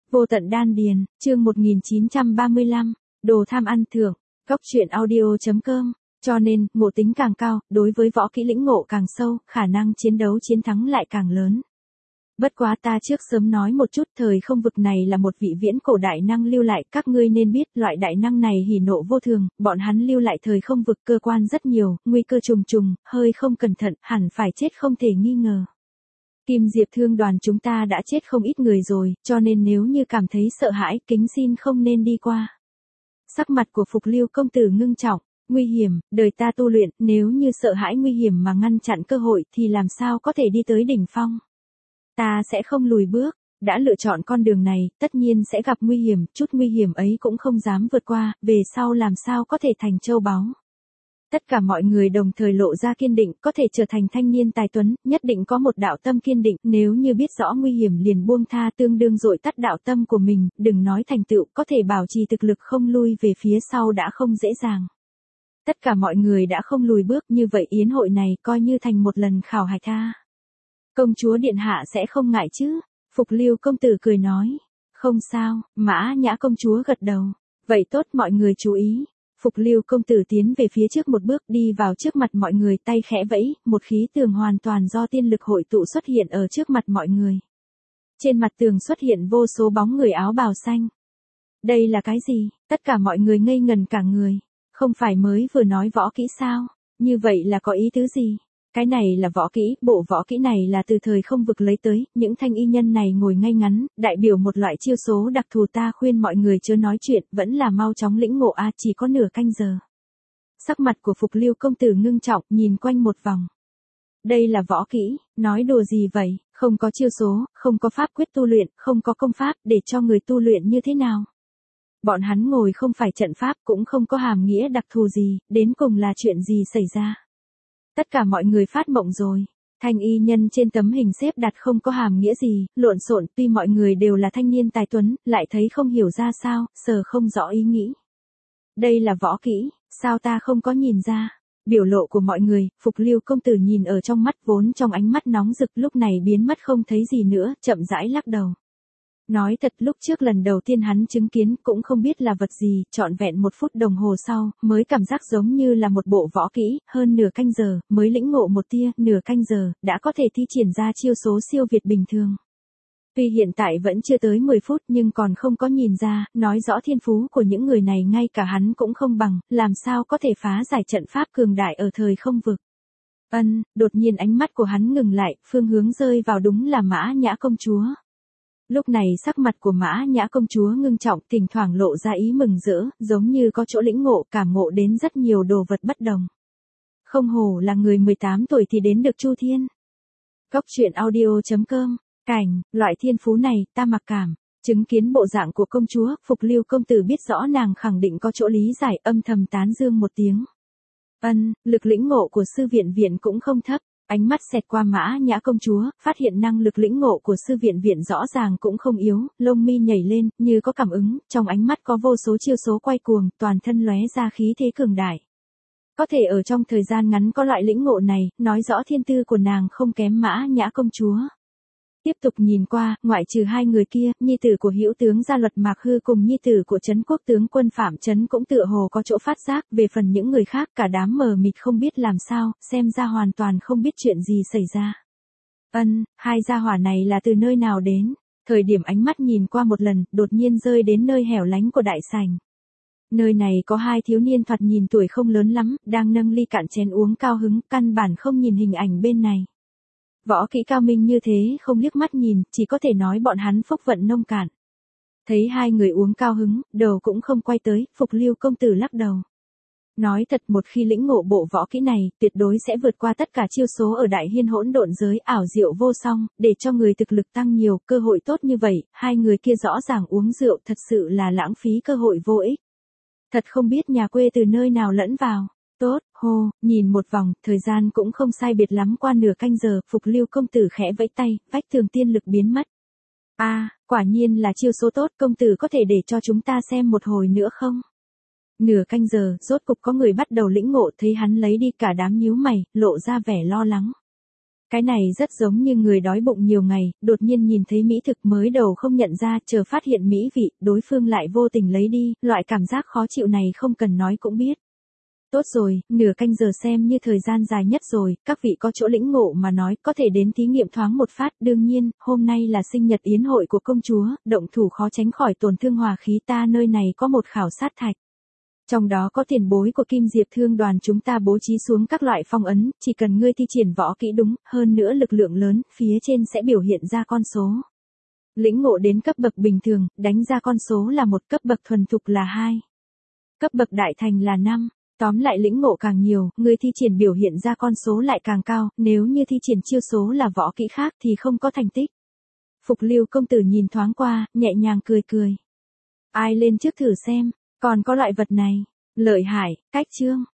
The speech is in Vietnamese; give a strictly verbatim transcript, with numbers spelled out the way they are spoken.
Vô tận đan điền, chương một nghìn chín trăm ba mươi lăm, đồ tham ăn thưởng, góc truyện audio.com. Cho nên, ngộ tính càng cao, đối với võ kỹ lĩnh ngộ càng sâu, khả năng chiến đấu chiến thắng lại càng lớn. Bất quá ta trước sớm nói một chút, thời không vực này là một vị viễn cổ đại năng lưu lại, các ngươi nên biết, loại đại năng này hỉ nộ vô thường, bọn hắn lưu lại thời không vực cơ quan rất nhiều, nguy cơ trùng trùng, hơi không cẩn thận, hẳn phải chết không thể nghi ngờ. Kim Diệp Thương đoàn chúng ta đã chết không ít người rồi, cho nên nếu như cảm thấy sợ hãi, kính xin không nên đi qua. Sắc mặt của Phục Lưu công tử ngưng trọng, nguy hiểm, đời ta tu luyện, nếu như sợ hãi nguy hiểm mà ngăn chặn cơ hội thì làm sao có thể đi tới đỉnh phong. Ta sẽ không lùi bước, đã lựa chọn con đường này, tất nhiên sẽ gặp nguy hiểm, chút nguy hiểm ấy cũng không dám vượt qua, về sau làm sao có thể thành châu báu. Tất cả mọi người đồng thời lộ ra kiên định, có thể trở thành thanh niên tài tuấn, nhất định có một đạo tâm kiên định, nếu như biết rõ nguy hiểm liền buông tha tương đương dội tắt đạo tâm của mình, đừng nói thành tựu, có thể bảo trì thực lực không lui về phía sau đã không dễ dàng. Tất cả mọi người đã không lùi bước, như vậy yến hội này coi như thành một lần khảo hạch tha. Công chúa điện hạ sẽ không ngại chứ? Phục Lưu công tử cười nói. Không sao, Mã Nhã công chúa gật đầu. Vậy tốt, mọi người chú ý. Phục Lưu công tử tiến về phía trước một bước, đi vào trước mặt mọi người, tay khẽ vẫy, một khí tường hoàn toàn do tiên lực hội tụ xuất hiện ở trước mặt mọi người. Trên mặt tường xuất hiện vô số bóng người áo bào xanh. Đây là cái gì? Tất cả mọi người ngây ngần cả người. Không phải mới vừa nói võ kỹ sao? Như vậy là có ý tứ gì? Cái này là võ kỹ, bộ võ kỹ này là từ thời không vực lấy tới, những thanh y nhân này ngồi ngay ngắn, đại biểu một loại chiêu số đặc thù, ta khuyên mọi người chớ nói chuyện, vẫn là mau chóng lĩnh ngộ a, chỉ có nửa canh giờ. Sắc mặt của Phục Lưu công tử ngưng trọng, nhìn quanh một vòng. Đây là võ kỹ, nói đùa gì vậy, không có chiêu số, không có pháp quyết tu luyện, không có công pháp, để cho người tu luyện như thế nào? Bọn hắn ngồi không phải trận pháp, cũng không có hàm nghĩa đặc thù gì, đến cùng là chuyện gì xảy ra? Tất cả mọi người phát mộng rồi. Thanh y nhân trên tấm hình xếp đặt không có hàm nghĩa gì, lộn xộn, tuy mọi người đều là thanh niên tài tuấn, lại thấy không hiểu ra sao, sờ không rõ ý nghĩ. Đây là võ kỹ, sao ta không có nhìn ra? Biểu lộ của mọi người, Phục Lưu công tử nhìn ở trong mắt vốn trong ánh mắt nóng rực, lúc này biến mất không thấy gì nữa, chậm rãi lắc đầu. Nói thật, lúc trước lần đầu tiên hắn chứng kiến cũng không biết là vật gì, trọn vẹn một phút đồng hồ sau, mới cảm giác giống như là một bộ võ kỹ, hơn nửa canh giờ, mới lĩnh ngộ một tia, nửa canh giờ, đã có thể thi triển ra chiêu số siêu việt bình thường. Tuy hiện tại vẫn chưa tới mười phút nhưng còn không có nhìn ra, nói rõ thiên phú của những người này ngay cả hắn cũng không bằng, làm sao có thể phá giải trận pháp cường đại ở thời không vực. Ân, đột nhiên ánh mắt của hắn ngừng lại, phương hướng rơi vào đúng là Mã Nhã công chúa. Lúc này sắc mặt của Mã Nhã công chúa ngưng trọng, thỉnh thoảng lộ ra ý mừng rỡ, giống như có chỗ lĩnh ngộ, cảm ngộ đến rất nhiều đồ vật bất đồng. Không hổ là người mười tám tuổi thì đến được Chu Thiên. Góc truyện audio.com, cảnh, loại thiên phú này, ta mặc cảm. Chứng kiến bộ dạng của công chúa, Phục Lưu công tử biết rõ nàng khẳng định có chỗ lý giải, âm thầm tán dương một tiếng. Ân, lực lĩnh ngộ của sư viện viện cũng không thấp. Ánh mắt xẹt qua Mã Nhã công chúa, phát hiện năng lực lĩnh ngộ của sư viện viện rõ ràng cũng không yếu, lông mi nhảy lên, như có cảm ứng, trong ánh mắt có vô số chiêu số quay cuồng, toàn thân lóe ra khí thế cường đại. Có thể ở trong thời gian ngắn có loại lĩnh ngộ này, nói rõ thiên tư của nàng không kém Mã Nhã công chúa. Tiếp tục nhìn qua, ngoại trừ hai người kia, nhi tử của Hữu tướng Gia Luật Mạc Hư cùng nhi tử của Trấn Quốc tướng quân Phạm Trấn cũng tựa hồ có chỗ phát giác, về phần những người khác cả đám mờ mịt không biết làm sao, xem ra hoàn toàn không biết chuyện gì xảy ra. Ân, hai gia hỏa này là từ nơi nào đến? Thời điểm ánh mắt nhìn qua một lần, đột nhiên rơi đến nơi hẻo lánh của đại sảnh. Nơi này có hai thiếu niên thoạt nhìn tuổi không lớn lắm, đang nâng ly cạn chén uống cao hứng, căn bản không nhìn hình ảnh bên này. Võ kỹ cao minh như thế không liếc mắt nhìn, chỉ có thể nói bọn hắn phúc vận nông cạn. Thấy hai người uống cao hứng, đầu cũng không quay tới, Phục Lưu công tử lắc đầu. Nói thật, một khi lĩnh ngộ bộ võ kỹ này, tuyệt đối sẽ vượt qua tất cả chiêu số ở đại hiên hỗn độn giới, ảo diệu vô song, để cho người thực lực tăng nhiều, cơ hội tốt như vậy, hai người kia rõ ràng uống rượu, thật sự là lãng phí cơ hội vô ích. Thật không biết nhà quê từ nơi nào lẫn vào. Tốt, hô, nhìn một vòng, thời gian cũng không sai biệt lắm, qua nửa canh giờ, Phục Lưu công tử khẽ vẫy tay, vách tường tiên lực biến mất. A, à, quả nhiên là chiêu số tốt, công tử có thể để cho chúng ta xem một hồi nữa không? Nửa canh giờ, rốt cục có người bắt đầu lĩnh ngộ, thấy hắn lấy đi cả đám nhíu mày, lộ ra vẻ lo lắng. Cái này rất giống như người đói bụng nhiều ngày, đột nhiên nhìn thấy mỹ thực mới đầu không nhận ra, chờ phát hiện mỹ vị, đối phương lại vô tình lấy đi, loại cảm giác khó chịu này không cần nói cũng biết. Tốt rồi, nửa canh giờ xem như thời gian dài nhất rồi, các vị có chỗ lĩnh ngộ mà nói, có thể đến thí nghiệm thoáng một phát, đương nhiên, hôm nay là sinh nhật yến hội của công chúa, động thủ khó tránh khỏi tổn thương hòa khí, ta nơi này có một khảo sát thạch. Trong đó có tiền bối của Kim Diệp Thương đoàn chúng ta bố trí xuống các loại phong ấn, chỉ cần ngươi thi triển võ kỹ đúng, hơn nữa lực lượng lớn, phía trên sẽ biểu hiện ra con số. Lĩnh ngộ đến cấp bậc bình thường, đánh ra con số là một, cấp bậc thuần thục là hai. Cấp bậc đại thành là năm. Tóm lại lĩnh ngộ càng nhiều, người thi triển biểu hiện ra con số lại càng cao, nếu như thi triển chiêu số là võ kỹ khác thì không có thành tích. Phục Lưu công tử nhìn thoáng qua, nhẹ nhàng cười cười. Ai lên trước thử xem, còn có loại vật này, lợi hại, cách chương.